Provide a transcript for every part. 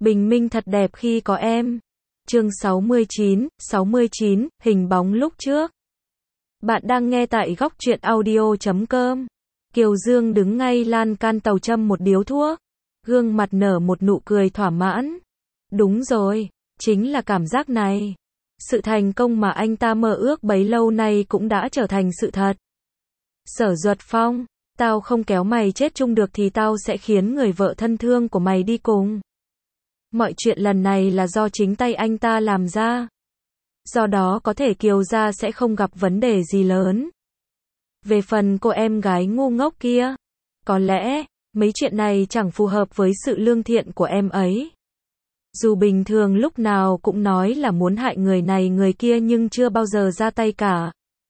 Bình minh thật đẹp khi có em. Chương 69, hình bóng lúc trước. Bạn đang nghe tại góc truyện audio.com. Kiều Dương đứng ngay lan can tàu châm một điếu thuốc, gương mặt nở một nụ cười thỏa mãn. Đúng rồi, chính là cảm giác này. Sự thành công mà anh ta mơ ước bấy lâu nay cũng đã trở thành sự thật. Sở Duật Phong, tao không kéo mày chết chung được thì tao sẽ khiến người vợ thân thương của mày đi cùng. Mọi chuyện lần này là do chính tay anh ta làm ra. Do đó có thể Kiều gia sẽ không gặp vấn đề gì lớn. Về phần cô em gái ngu ngốc kia, có lẽ, mấy chuyện này chẳng phù hợp với sự lương thiện của em ấy. Dù bình thường lúc nào cũng nói là muốn hại người này người kia nhưng chưa bao giờ ra tay cả.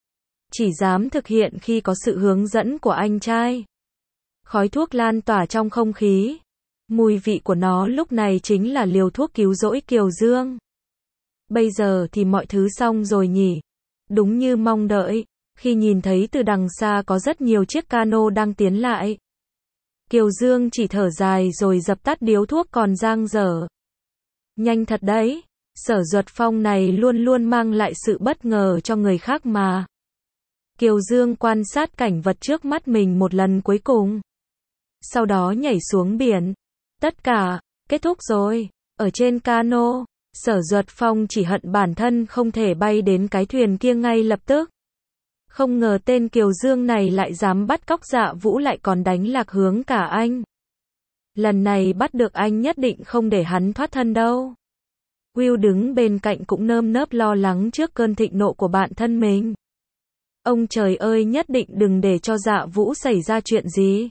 Chỉ dám thực hiện khi có sự hướng dẫn của anh trai. Khói thuốc lan tỏa trong không khí. Mùi vị của nó lúc này chính là liều thuốc cứu rỗi Kiều Dương. Bây giờ thì mọi thứ xong rồi nhỉ? Đúng như mong đợi, khi nhìn thấy từ đằng xa có rất nhiều chiếc cano đang tiến lại. Kiều Dương chỉ thở dài rồi dập tắt điếu thuốc còn dang dở. Nhanh thật đấy, Sở Duật Phong này luôn luôn mang lại sự bất ngờ cho người khác mà. Kiều Dương quan sát cảnh vật trước mắt mình một lần cuối cùng. Sau đó nhảy xuống biển. Tất cả, kết thúc rồi. Ở trên cano, Sở Duật Phong chỉ hận bản thân không thể bay đến cái thuyền kia ngay lập tức. Không ngờ tên Kiều Dương này lại dám bắt cóc Dạ Vũ lại còn đánh lạc hướng cả anh. Lần này bắt được anh nhất định không để hắn thoát thân đâu. Will đứng bên cạnh cũng nơm nớp lo lắng trước cơn thịnh nộ của bạn thân mình. Ông trời ơi, nhất định đừng để cho Dạ Vũ xảy ra chuyện gì.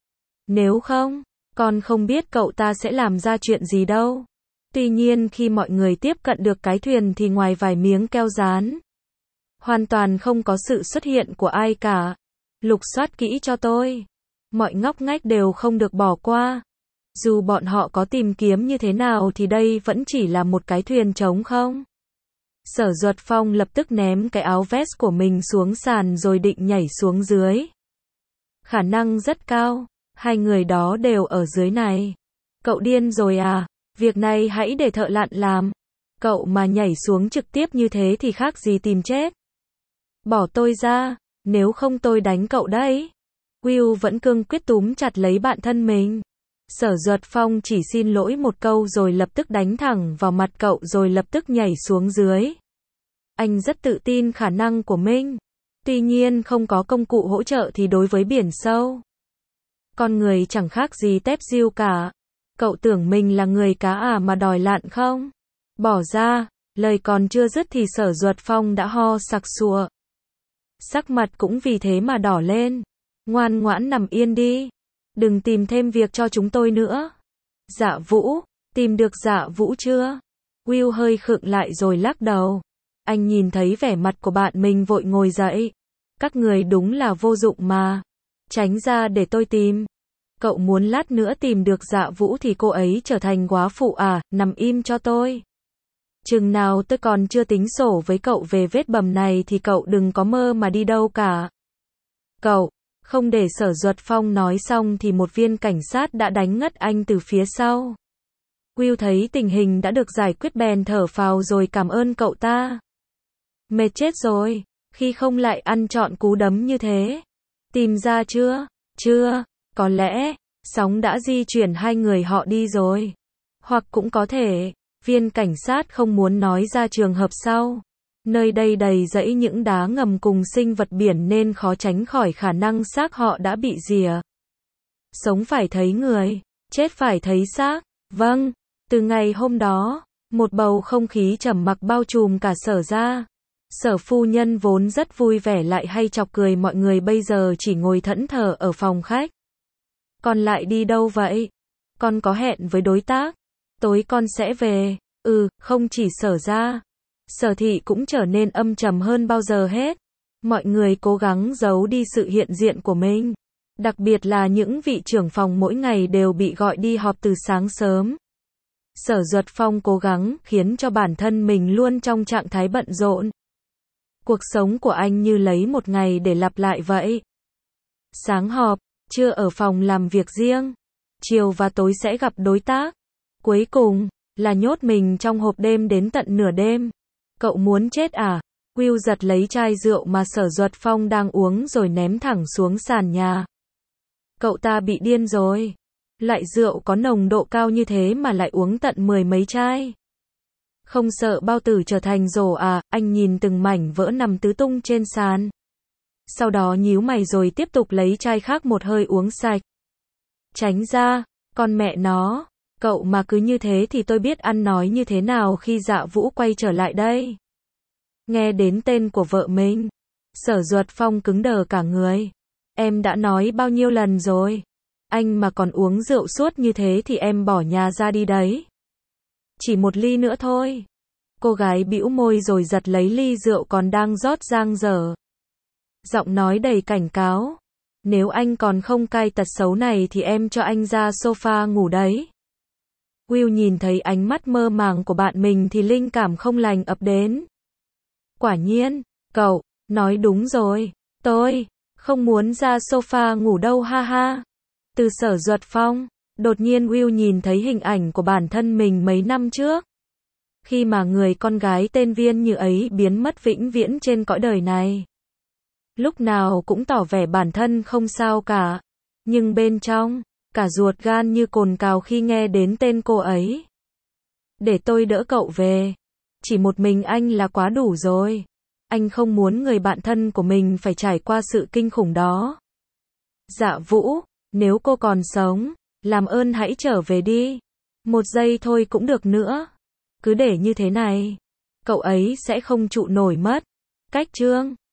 Nếu không, con không biết cậu ta sẽ làm ra chuyện gì đâu. Tuy nhiên khi mọi người tiếp cận được cái thuyền thì ngoài vài miếng keo dán, hoàn toàn không có sự xuất hiện của ai cả. Lục soát kỹ cho tôi. Mọi ngóc ngách đều không được bỏ qua. Dù bọn họ có tìm kiếm như thế nào thì đây vẫn chỉ là một cái thuyền trống không. Sở Duật Phong lập tức ném cái áo vest của mình xuống sàn rồi định nhảy xuống dưới. Khả năng rất cao, hai người đó đều ở dưới này. Cậu điên rồi à? Việc này hãy để thợ lặn làm. Cậu mà nhảy xuống trực tiếp như thế thì khác gì tìm chết. Bỏ tôi ra, nếu không tôi đánh cậu đấy. Will vẫn cương quyết túm chặt lấy bạn thân mình. Sở Duật Phong chỉ xin lỗi một câu rồi lập tức đánh thẳng vào mặt cậu rồi lập tức nhảy xuống dưới. Anh rất tự tin khả năng của mình. Tuy nhiên không có công cụ hỗ trợ thì đối với biển sâu, con người chẳng khác gì tép diêu cả. Cậu tưởng mình là người cá à mà đòi lặn không? Bỏ ra, lời còn chưa dứt thì Sở Duật Phong đã ho sặc sụa. Sắc mặt cũng vì thế mà đỏ lên. Ngoan ngoãn nằm yên đi. Đừng tìm thêm việc cho chúng tôi nữa. Dạ Vũ, tìm được Dạ Vũ chưa? Will hơi khựng lại rồi lắc đầu. Anh nhìn thấy vẻ mặt của bạn mình vội ngồi dậy. Các người đúng là vô dụng mà. Tránh ra để tôi tìm. Cậu muốn lát nữa tìm được Dạ Vũ thì cô ấy trở thành góa phụ à? Nằm im cho tôi. Chừng nào tôi còn chưa tính sổ với cậu về vết bầm này thì cậu đừng có mơ mà đi đâu cả. Cậu, không để Sở Duật Phong nói xong thì một viên cảnh sát đã đánh ngất anh từ phía sau. Will thấy tình hình đã được giải quyết bèn thở phào rồi cảm ơn cậu ta. Mệt chết rồi, khi không lại ăn trọn cú đấm như thế. Tìm ra chưa? Chưa, có lẽ, sóng đã di chuyển hai người họ đi rồi. Hoặc cũng có thể, viên cảnh sát không muốn nói ra trường hợp sau. Nơi đây đầy rẫy những đá ngầm cùng sinh vật biển nên khó tránh khỏi khả năng xác họ đã bị rỉa. Sống phải thấy người, chết phải thấy xác. Vâng, từ ngày hôm đó, một bầu không khí trầm mặc bao trùm cả Sở gia. Sở phu nhân vốn rất vui vẻ lại hay chọc cười mọi người bây giờ chỉ ngồi thẫn thờ ở phòng khách. Con lại đi đâu vậy? Con có hẹn với đối tác. Tối con sẽ về. Không chỉ Sở gia, Sở thị cũng trở nên âm trầm hơn bao giờ hết. Mọi người cố gắng giấu đi sự hiện diện của mình. Đặc biệt là những vị trưởng phòng mỗi ngày đều bị gọi đi họp từ sáng sớm. Sở Duật Phong cố gắng khiến cho bản thân mình luôn trong trạng thái bận rộn. Cuộc sống của anh như lấy một ngày để lặp lại vậy. Sáng họp, trưa ở phòng làm việc riêng, chiều và tối sẽ gặp đối tác. Cuối cùng, là nhốt mình trong hộp đêm đến tận nửa đêm. Cậu muốn chết à? Will giật lấy chai rượu mà Sở Duật Phong đang uống rồi ném thẳng xuống sàn nhà. Cậu ta bị điên rồi. Loại rượu có nồng độ cao như thế mà lại uống tận 10 mấy chai. Không sợ bao tử trở thành rổ à? Anh nhìn từng mảnh vỡ nằm tứ tung trên sàn. Sau đó nhíu mày rồi tiếp tục lấy chai khác một hơi uống sạch. Tránh ra, con mẹ nó, cậu mà cứ như thế thì tôi biết ăn nói như thế nào khi Dạ Vũ quay trở lại đây. Nghe đến tên của vợ mình, Sở Duật Phong cứng đờ cả người. Em đã nói bao nhiêu lần rồi, anh mà còn uống rượu suốt như thế thì em bỏ nhà ra đi đấy. Chỉ một ly nữa thôi. Cô gái bĩu môi rồi giật lấy ly rượu còn đang rót dang dở. Giọng nói đầy cảnh cáo. Nếu anh còn không cai tật xấu này thì em cho anh ra sofa ngủ đấy. Will nhìn thấy ánh mắt mơ màng của bạn mình thì linh cảm không lành ập đến. Quả nhiên, cậu, nói đúng rồi. Tôi không muốn ra sofa ngủ đâu ha ha. Từ Sở Duật Phong, đột nhiên Will nhìn thấy hình ảnh của bản thân mình mấy năm trước. Khi mà người con gái tên Viên như ấy biến mất vĩnh viễn trên cõi đời này. Lúc nào cũng tỏ vẻ bản thân không sao cả. Nhưng bên trong, cả ruột gan như cồn cào khi nghe đến tên cô ấy. Để tôi đỡ cậu về. Chỉ một mình anh là quá đủ rồi. Anh không muốn người bạn thân của mình phải trải qua sự kinh khủng đó. Dạ Vũ, nếu cô còn sống, làm ơn hãy trở về đi. Một giây thôi cũng được nữa. Cứ để như thế này, cậu ấy sẽ không trụ nổi mất. Cách chương